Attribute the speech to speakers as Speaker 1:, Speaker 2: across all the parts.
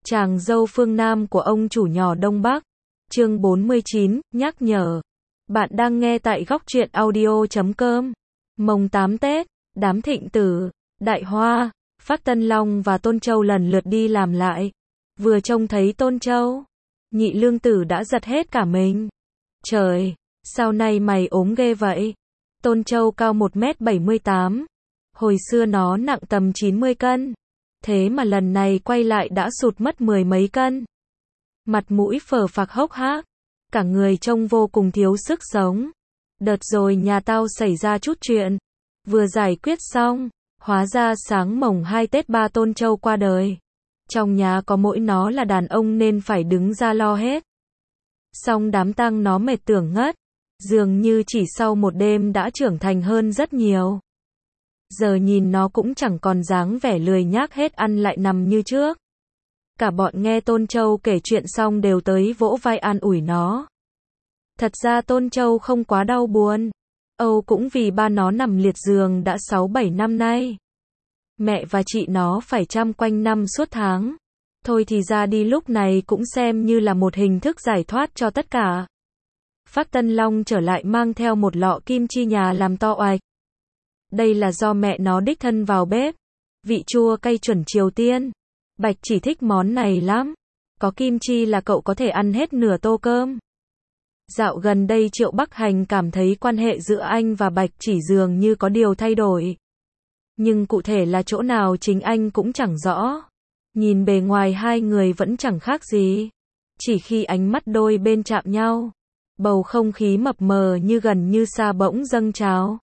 Speaker 1: Chàng dâu phương Nam của ông chủ nhỏ Đông Bắc. Chương 49, nhắc nhở. Bạn đang nghe tại góc truyện audio.com. Mồng 8 Tết, đám Thịnh Tử, Đại Hoa, Phát Tân Long và Tôn Châu lần lượt đi làm lại. Vừa trông thấy Tôn Châu, Nhị Lương Tử đã giật hết cả mình. Trời, sao nay mày ốm ghê vậy? Tôn Châu cao 1m78. Hồi xưa nó nặng tầm 90 cân. Thế mà lần này quay lại đã sụt mất 10 mấy cân. Mặt mũi phờ phạc hốc hác. Cả người trông vô cùng thiếu sức sống. Đợt rồi nhà tao xảy ra chút chuyện. Vừa giải quyết xong, hóa ra sáng mồng 2 Tết ba Tôn Châu qua đời. Trong nhà có mỗi nó là đàn ông nên phải đứng ra lo hết. Xong đám tang nó mệt tưởng ngất. Dường như chỉ sau một đêm đã trưởng thành hơn rất nhiều. Giờ nhìn nó cũng chẳng còn dáng vẻ lười nhác hết ăn lại nằm như trước. Cả bọn nghe Tôn Châu kể chuyện xong đều tới vỗ vai an ủi nó. Thật ra Tôn Châu không quá đau buồn. Âu cũng vì ba nó nằm liệt giường đã 6-7 năm nay. Mẹ và chị nó phải chăm quanh năm suốt tháng. Thôi thì ra đi lúc này cũng xem như là một hình thức giải thoát cho tất cả. Phát Tân Long trở lại mang theo một lọ kim chi nhà làm to oạch. Đây là do mẹ nó đích thân vào bếp. Vị chua cay chuẩn Triều Tiên. Bạch chỉ thích món này lắm. Có kim chi là cậu có thể ăn hết nửa tô cơm. Dạo gần đây Triệu Bắc Hành cảm thấy quan hệ giữa anh và Bạch chỉ dường như có điều thay đổi. Nhưng cụ thể là chỗ nào chính anh cũng chẳng rõ. Nhìn bề ngoài hai người vẫn chẳng khác gì. Chỉ khi ánh mắt đôi bên chạm nhau, bầu không khí mập mờ như gần như xa bỗng dâng trào.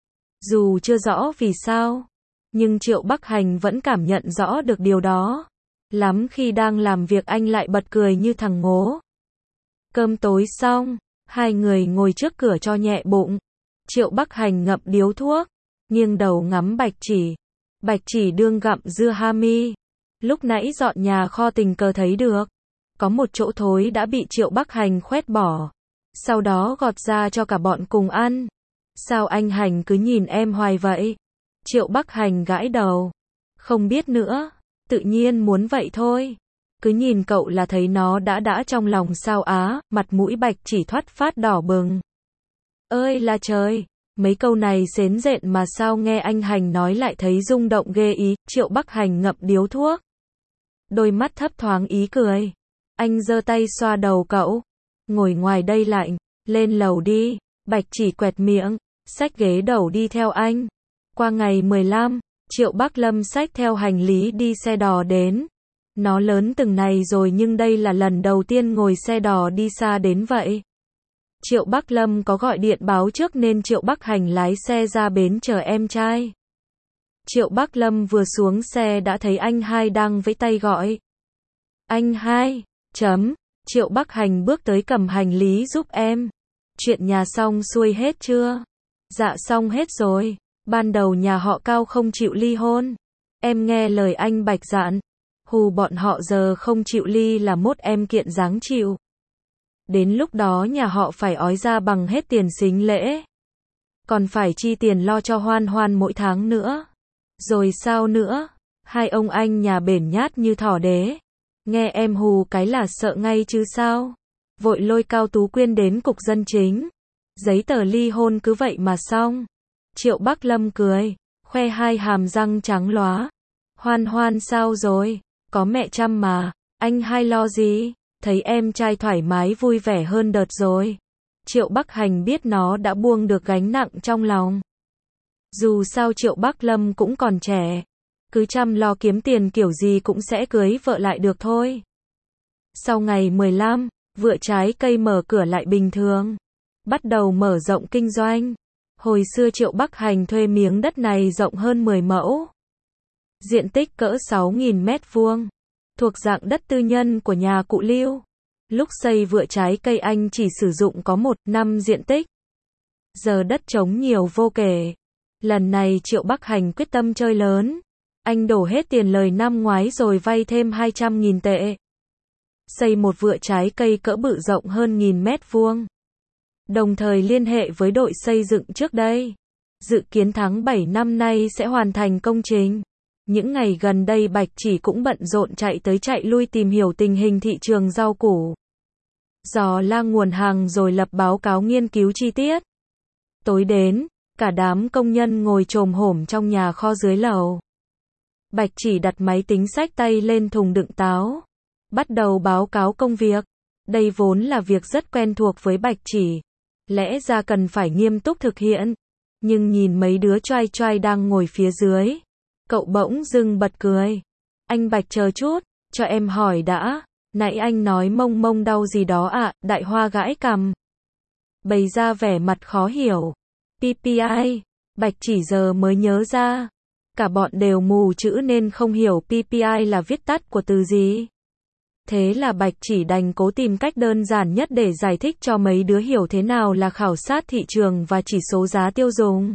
Speaker 1: Dù chưa rõ vì sao, nhưng Triệu Bắc Hành vẫn cảm nhận rõ được điều đó. Lắm khi đang làm việc anh lại bật cười như thằng ngố. Cơm tối xong, hai người ngồi trước cửa cho nhẹ bụng. Triệu Bắc Hành ngậm điếu thuốc, nghiêng đầu ngắm Bạch Chỉ. Bạch Chỉ đương gặm dưa hami. Lúc nãy dọn nhà kho tình cờ thấy được. Có một chỗ thối đã bị Triệu Bắc Hành khoét bỏ. Sau đó gọt ra cho cả bọn cùng ăn. Sao anh Hành cứ nhìn em hoài vậy? Triệu Bắc Hành gãi đầu. Không biết nữa, tự nhiên muốn vậy thôi. Cứ nhìn cậu là thấy nó đã trong lòng sao á, mặt mũi Bạch Chỉ thoát phát đỏ bừng. Ơi là trời, mấy câu này xến rện mà sao nghe anh Hành nói lại thấy rung động ghê ý. Triệu Bắc Hành ngậm điếu thuốc. Đôi mắt thấp thoáng ý cười. Anh giơ tay xoa đầu cậu. Ngồi ngoài đây lạnh, lên lầu đi. Bạch Chỉ quẹt miệng, xách ghế đầu đi theo anh. Qua ngày 15, Triệu Bắc Lâm xách theo hành lý đi xe đò đến. Nó lớn từng này rồi nhưng đây là lần đầu tiên ngồi xe đò đi xa đến vậy. Triệu Bắc Lâm có gọi điện báo trước nên Triệu Bắc Hành lái xe ra bến chờ em trai. Triệu Bắc Lâm vừa xuống xe đã thấy anh hai đang vẫy tay gọi. Anh hai, Triệu Bắc Hành bước tới cầm hành lý giúp em. Chuyện nhà xong xuôi hết chưa? Dạ xong hết rồi. Ban đầu nhà họ Cao không chịu ly hôn. Em nghe lời anh Bạch dặn. Hù bọn họ giờ không chịu ly là mốt em kiện giáng chịu. Đến lúc đó nhà họ phải ói ra bằng hết tiền sính lễ. Còn phải chi tiền lo cho Hoan Hoan mỗi tháng nữa. Rồi sao nữa? Hai ông anh nhà bển nhát như thỏ đế. Nghe em hù cái là sợ ngay chứ sao? Vội lôi Cao Tú Quyên đến cục dân chính. Giấy tờ ly hôn cứ vậy mà xong. Triệu Bắc Lâm cười, khoe hai hàm răng trắng lóa. Hoan Hoan sao rồi? Có mẹ chăm mà, anh hai lo gì? Thấy em trai thoải mái vui vẻ hơn đợt rồi. Triệu Bắc Hành biết nó đã buông được gánh nặng trong lòng. Dù sao Triệu Bắc Lâm cũng còn trẻ. Cứ chăm lo kiếm tiền kiểu gì cũng sẽ cưới vợ lại được thôi. Sau ngày 15, vựa trái cây mở cửa lại bình thường. Bắt đầu mở rộng kinh doanh. Hồi xưa Triệu Bắc Hành thuê miếng đất này rộng hơn 10 mẫu. Diện tích cỡ 6.000 mét vuông. Thuộc dạng đất tư nhân của nhà cụ Lưu. Lúc xây vựa trái cây anh chỉ sử dụng có 1/5 diện tích. Giờ đất trống nhiều vô kể. Lần này Triệu Bắc Hành quyết tâm chơi lớn. Anh đổ hết tiền lời năm ngoái rồi vay thêm 200.000 tệ. Xây một vựa trái cây cỡ bự rộng hơn 1.000 mét vuông. Đồng thời liên hệ với đội xây dựng trước đây. Dự kiến tháng 7 năm nay sẽ hoàn thành công trình. Những ngày gần đây Bạch Chỉ cũng bận rộn chạy tới chạy lui tìm hiểu tình hình thị trường rau củ, dò la nguồn hàng rồi lập báo cáo nghiên cứu chi tiết. Tối đến, cả đám công nhân ngồi chồm hổm trong nhà kho dưới lầu. Bạch Chỉ đặt máy tính xách tay lên thùng đựng táo, bắt đầu báo cáo công việc. Đây vốn là việc rất quen thuộc với Bạch Chỉ, lẽ ra cần phải nghiêm túc thực hiện. Nhưng nhìn mấy đứa choai choai đang ngồi phía dưới, cậu bỗng dưng bật cười. Anh Bạch chờ chút, cho em hỏi đã, nãy anh nói mông mông đau gì đó ạ? Đại Hoa gãi cằm, bày ra vẻ mặt khó hiểu. PPI, Bạch Chỉ giờ mới nhớ ra. Cả bọn đều mù chữ nên không hiểu PPI là viết tắt của từ gì. Thế là Bạch Chỉ đành cố tìm cách đơn giản nhất để giải thích cho mấy đứa hiểu thế nào là khảo sát thị trường và chỉ số giá tiêu dùng.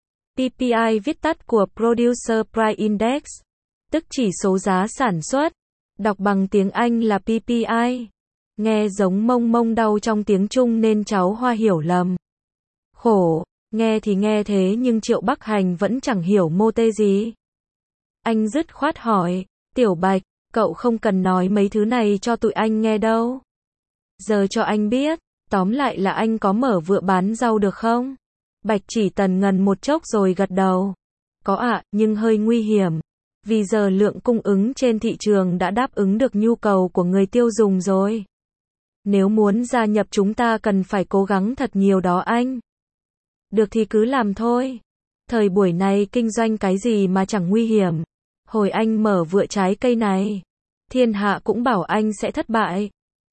Speaker 1: PPI viết tắt của Producer Price Index, tức chỉ số giá sản xuất. Đọc bằng tiếng Anh là PPI. Nghe giống mông mông đau trong tiếng Trung nên cháu Hoa hiểu lầm. Khổ, nghe thì nghe thế nhưng Triệu Bắc Hành vẫn chẳng hiểu mô tê gì. Anh dứt khoát hỏi, Tiểu Bạch, cậu không cần nói mấy thứ này cho tụi anh nghe đâu. Giờ cho anh biết, tóm lại là anh có mở vựa bán rau được không? Bạch Chỉ tần ngần một chốc rồi gật đầu. Có ạ, nhưng hơi nguy hiểm. Vì giờ lượng cung ứng trên thị trường đã đáp ứng được nhu cầu của người tiêu dùng rồi. Nếu muốn gia nhập chúng ta cần phải cố gắng thật nhiều đó anh. Được thì cứ làm thôi. Thời buổi này kinh doanh cái gì mà chẳng nguy hiểm. Hồi anh mở vựa trái cây này, thiên hạ cũng bảo anh sẽ thất bại.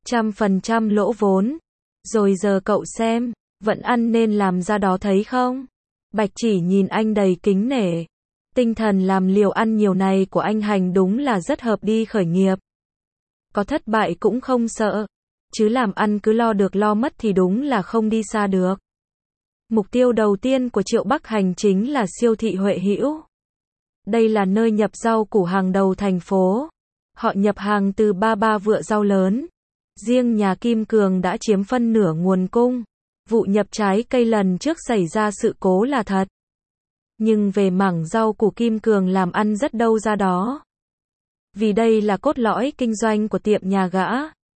Speaker 1: 100% lỗ vốn. Rồi giờ cậu xem, vẫn ăn nên làm ra đó thấy không? Bạch Chỉ nhìn anh đầy kính nể. Tinh thần làm liều ăn nhiều này của anh Hành đúng là rất hợp đi khởi nghiệp. Có thất bại cũng không sợ. Chứ làm ăn cứ lo được lo mất thì đúng là không đi xa được. Mục tiêu đầu tiên của Triệu Bắc Hành chính là siêu thị Huệ Hữu. Đây là nơi nhập rau củ hàng đầu thành phố. Họ nhập hàng từ 33 vựa rau lớn. Riêng nhà Kim Cường đã chiếm phân nửa nguồn cung. Vụ nhập trái cây lần trước xảy ra sự cố là thật. Nhưng về mảng rau củ Kim Cường làm ăn rất đâu ra đó. Vì đây là cốt lõi kinh doanh của tiệm nhà gã.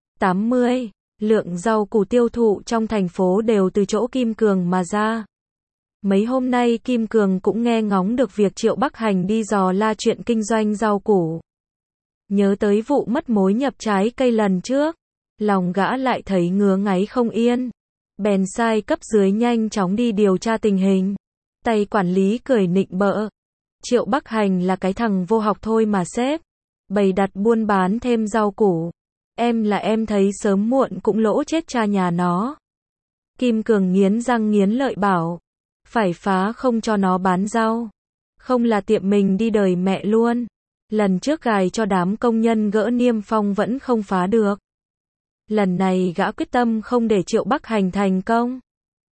Speaker 1: 80, lượng rau củ tiêu thụ trong thành phố đều từ chỗ Kim Cường mà ra. Mấy hôm nay Kim Cường cũng nghe ngóng được việc Triệu Bắc Hành đi dò la chuyện kinh doanh rau củ. Nhớ tới vụ mất mối nhập trái cây lần trước, lòng gã lại thấy ngứa ngáy không yên. Bèn sai cấp dưới nhanh chóng đi điều tra tình hình. Tay quản lý cười nịnh bợ. Triệu Bắc Hành là cái thằng vô học thôi mà sếp. Bày đặt buôn bán thêm rau củ. Em là em thấy sớm muộn cũng lỗ chết cha nhà nó. Kim Cường nghiến răng nghiến lợi bảo. Phải phá không cho nó bán rau. Không là tiệm mình đi đời mẹ luôn. Lần trước gài cho đám công nhân gỡ niêm phong vẫn không phá được. Lần này gã quyết tâm không để Triệu Bắc Hành thành công.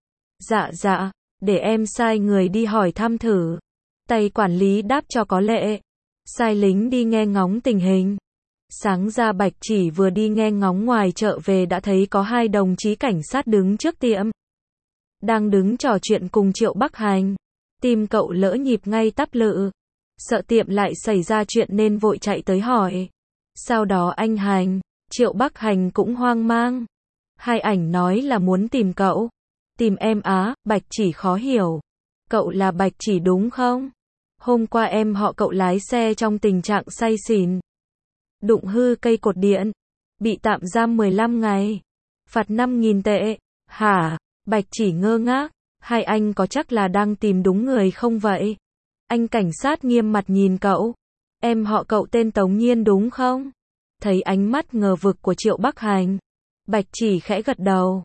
Speaker 1: Dạ, để em sai người đi hỏi thăm thử. Tay quản lý đáp cho có lệ. Sai lính đi nghe ngóng tình hình. Sáng ra Bạch Chỉ vừa đi nghe ngóng ngoài chợ về đã thấy có hai đồng chí cảnh sát đứng trước tiệm. Đang đứng trò chuyện cùng Triệu Bắc Hành. Tim cậu lỡ nhịp ngay tắp lự. Sợ tiệm lại xảy ra chuyện nên vội chạy tới hỏi. Sau đó anh Hành, Triệu Bắc Hành cũng hoang mang. Hai ảnh nói là muốn tìm cậu. Tìm em á? Bạch Chỉ khó hiểu. Cậu là Bạch Chỉ đúng không? Hôm qua em họ cậu lái xe trong tình trạng say xỉn. Đụng hư cây cột điện. Bị tạm giam 15 ngày. Phạt 5.000 tệ. Hả? Bạch Chỉ ngơ ngác. Hai anh có chắc là đang tìm đúng người không vậy? Anh cảnh sát nghiêm mặt nhìn cậu. Em họ cậu tên Tống Nhiên đúng không? Thấy ánh mắt ngờ vực của Triệu Bắc Hành. Bạch Chỉ khẽ gật đầu.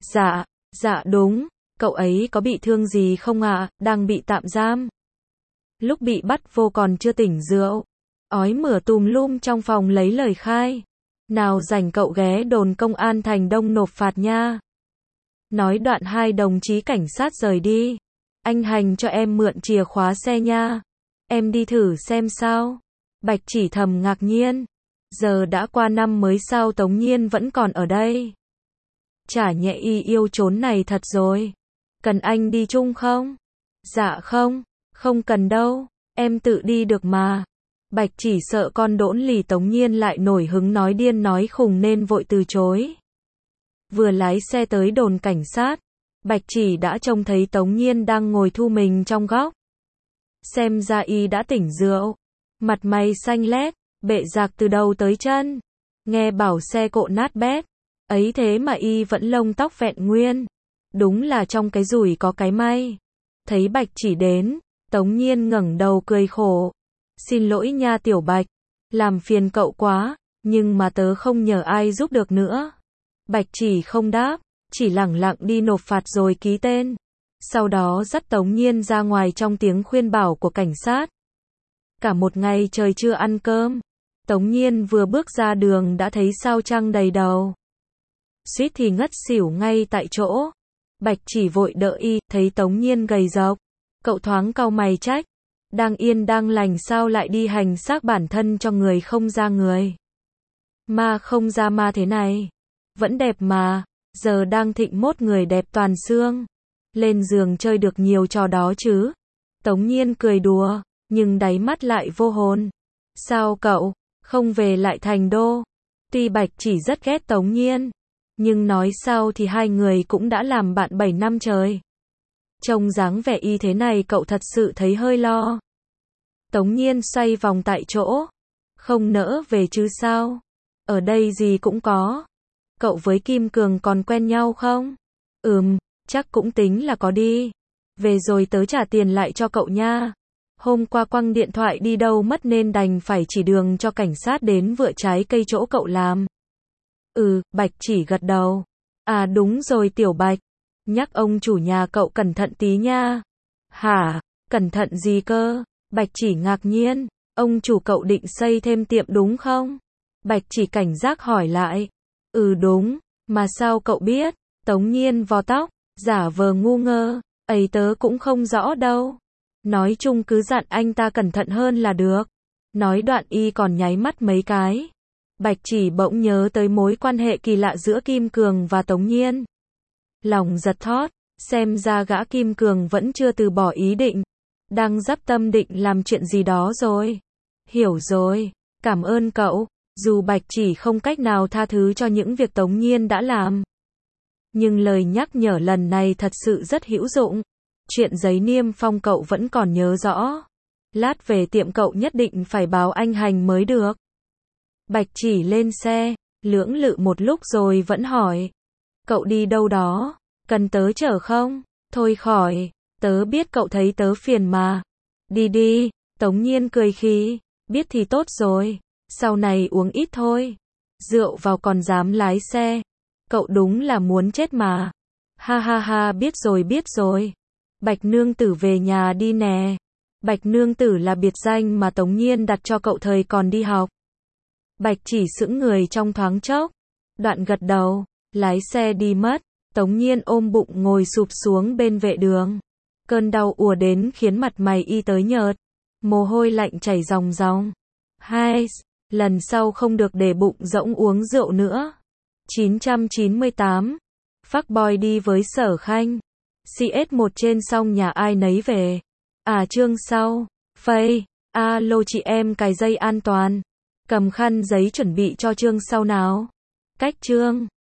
Speaker 1: Dạ đúng. Cậu ấy có bị thương gì không ạ? Đang bị tạm giam. Lúc bị bắt vô còn chưa tỉnh rượu. Ói mửa tùm lum trong phòng lấy lời khai. Nào rảnh cậu ghé đồn công an Thành Đông nộp phạt nha. Nói đoạn hai đồng chí cảnh sát rời đi. Anh Hành cho em mượn chìa khóa xe nha. Em đi thử xem sao. Bạch Chỉ thầm ngạc nhiên. Giờ đã qua năm mới sao Tống Nhiên vẫn còn ở đây. Chả nhẽ y yêu chốn này thật rồi. Cần anh đi chung không? Dạ không cần đâu. Em tự đi được mà. Bạch Chỉ sợ con đỗn lì Tống Nhiên lại nổi hứng nói điên nói khùng nên vội từ chối. Vừa lái xe tới đồn cảnh sát, Bạch Chỉ đã trông thấy Tống Nhiên đang ngồi thu mình trong góc. Xem ra y đã tỉnh rượu, mặt mày xanh lét, bệ rạc từ đầu tới chân. Nghe bảo xe cộ nát bét, ấy thế mà y vẫn lông tóc vẹn nguyên. Đúng là trong cái rủi có cái may. Thấy Bạch Chỉ đến, Tống Nhiên ngẩng đầu cười khổ. Xin lỗi nha Tiểu Bạch, làm phiền cậu quá, nhưng mà tớ không nhờ ai giúp được nữa. Bạch Chỉ không đáp, chỉ lẳng lặng đi nộp phạt rồi ký tên. Sau đó dắt Tống Nhiên ra ngoài trong tiếng khuyên bảo của cảnh sát. Cả một ngày trời chưa ăn cơm, Tống Nhiên vừa bước ra đường đã thấy sao trăng đầy đầu. Suýt thì ngất xỉu ngay tại chỗ. Bạch Chỉ vội đỡ y, thấy Tống Nhiên gầy rộc. Cậu thoáng cau mày trách. Đang yên đang lành sao lại đi hành xác bản thân cho người không ra người. Ma không ra ma thế này. Vẫn đẹp mà, giờ đang thịnh mốt người đẹp toàn xương. Lên giường chơi được nhiều trò đó chứ. Tống Nhiên cười đùa, nhưng đáy mắt lại vô hồn. Sao cậu, không về lại thành đô? Tuy Bạch Chỉ rất ghét Tống Nhiên, nhưng nói sao thì hai người cũng đã làm bạn 7 năm trời. Trông dáng vẻ y thế này cậu thật sự thấy hơi lo. Tống Nhiên xoay vòng tại chỗ. Không nỡ về chứ sao? Ở đây gì cũng có. Cậu với Kim Cường còn quen nhau không? Chắc cũng tính là có đi. Về rồi tớ trả tiền lại cho cậu nha. Hôm qua quăng điện thoại đi đâu mất nên đành phải chỉ đường cho cảnh sát đến vựa trái cây chỗ cậu làm. Bạch Chỉ gật đầu. À đúng rồi Tiểu Bạch. Nhắc ông chủ nhà cậu cẩn thận tí nha. Hả? Cẩn thận gì cơ? Bạch Chỉ ngạc nhiên. Ông chủ cậu định xây thêm tiệm đúng không? Bạch Chỉ cảnh giác hỏi lại. Đúng. Mà sao cậu biết? Tống Nhiên vò tóc, giả vờ ngu ngơ. Ấy tớ cũng không rõ đâu. Nói chung cứ dặn anh ta cẩn thận hơn là được. Nói đoạn y còn nháy mắt mấy cái. Bạch Chỉ bỗng nhớ tới mối quan hệ kỳ lạ giữa Kim Cường và Tống Nhiên. Lòng giật thót, xem ra gã Kim Cường vẫn chưa từ bỏ ý định. Đang dắp tâm định làm chuyện gì đó rồi. Hiểu rồi, cảm ơn cậu. Dù Bạch Chỉ không cách nào tha thứ cho những việc Tống Nhiên đã làm, nhưng lời nhắc nhở lần này thật sự rất hữu dụng. Chuyện giấy niêm phong cậu vẫn còn nhớ rõ. Lát về tiệm cậu nhất định phải báo anh Hành mới được. Bạch Chỉ lên xe, lưỡng lự một lúc rồi vẫn hỏi. Cậu đi đâu đó? Cần tớ chở không? Thôi khỏi, tớ biết cậu thấy tớ phiền mà. Đi đi, Tống Nhiên cười khí. Biết thì tốt rồi. Sau này uống ít thôi. Rượu vào còn dám lái xe. Cậu đúng là muốn chết mà. Ha ha ha, biết rồi. Bạch nương tử về nhà đi nè. Bạch nương tử là biệt danh mà Tống Nhiên đặt cho cậu thời còn đi học. Bạch Chỉ sững người trong thoáng chốc. Đoạn gật đầu, lái xe đi mất. Tống Nhiên ôm bụng ngồi sụp xuống bên vệ đường. Cơn đau ùa đến khiến mặt mày y tới nhợt. Mồ hôi lạnh chảy ròng ròng. Lần sau không được để bụng rỗng uống rượu nữa. 998. Fuckboy đi với Sở Khanh. CS1 trên xong nhà ai nấy về. Chương sau. Phây. Alo chị em cài dây an toàn. Cầm khăn giấy chuẩn bị cho chương sau nào. Cách chương.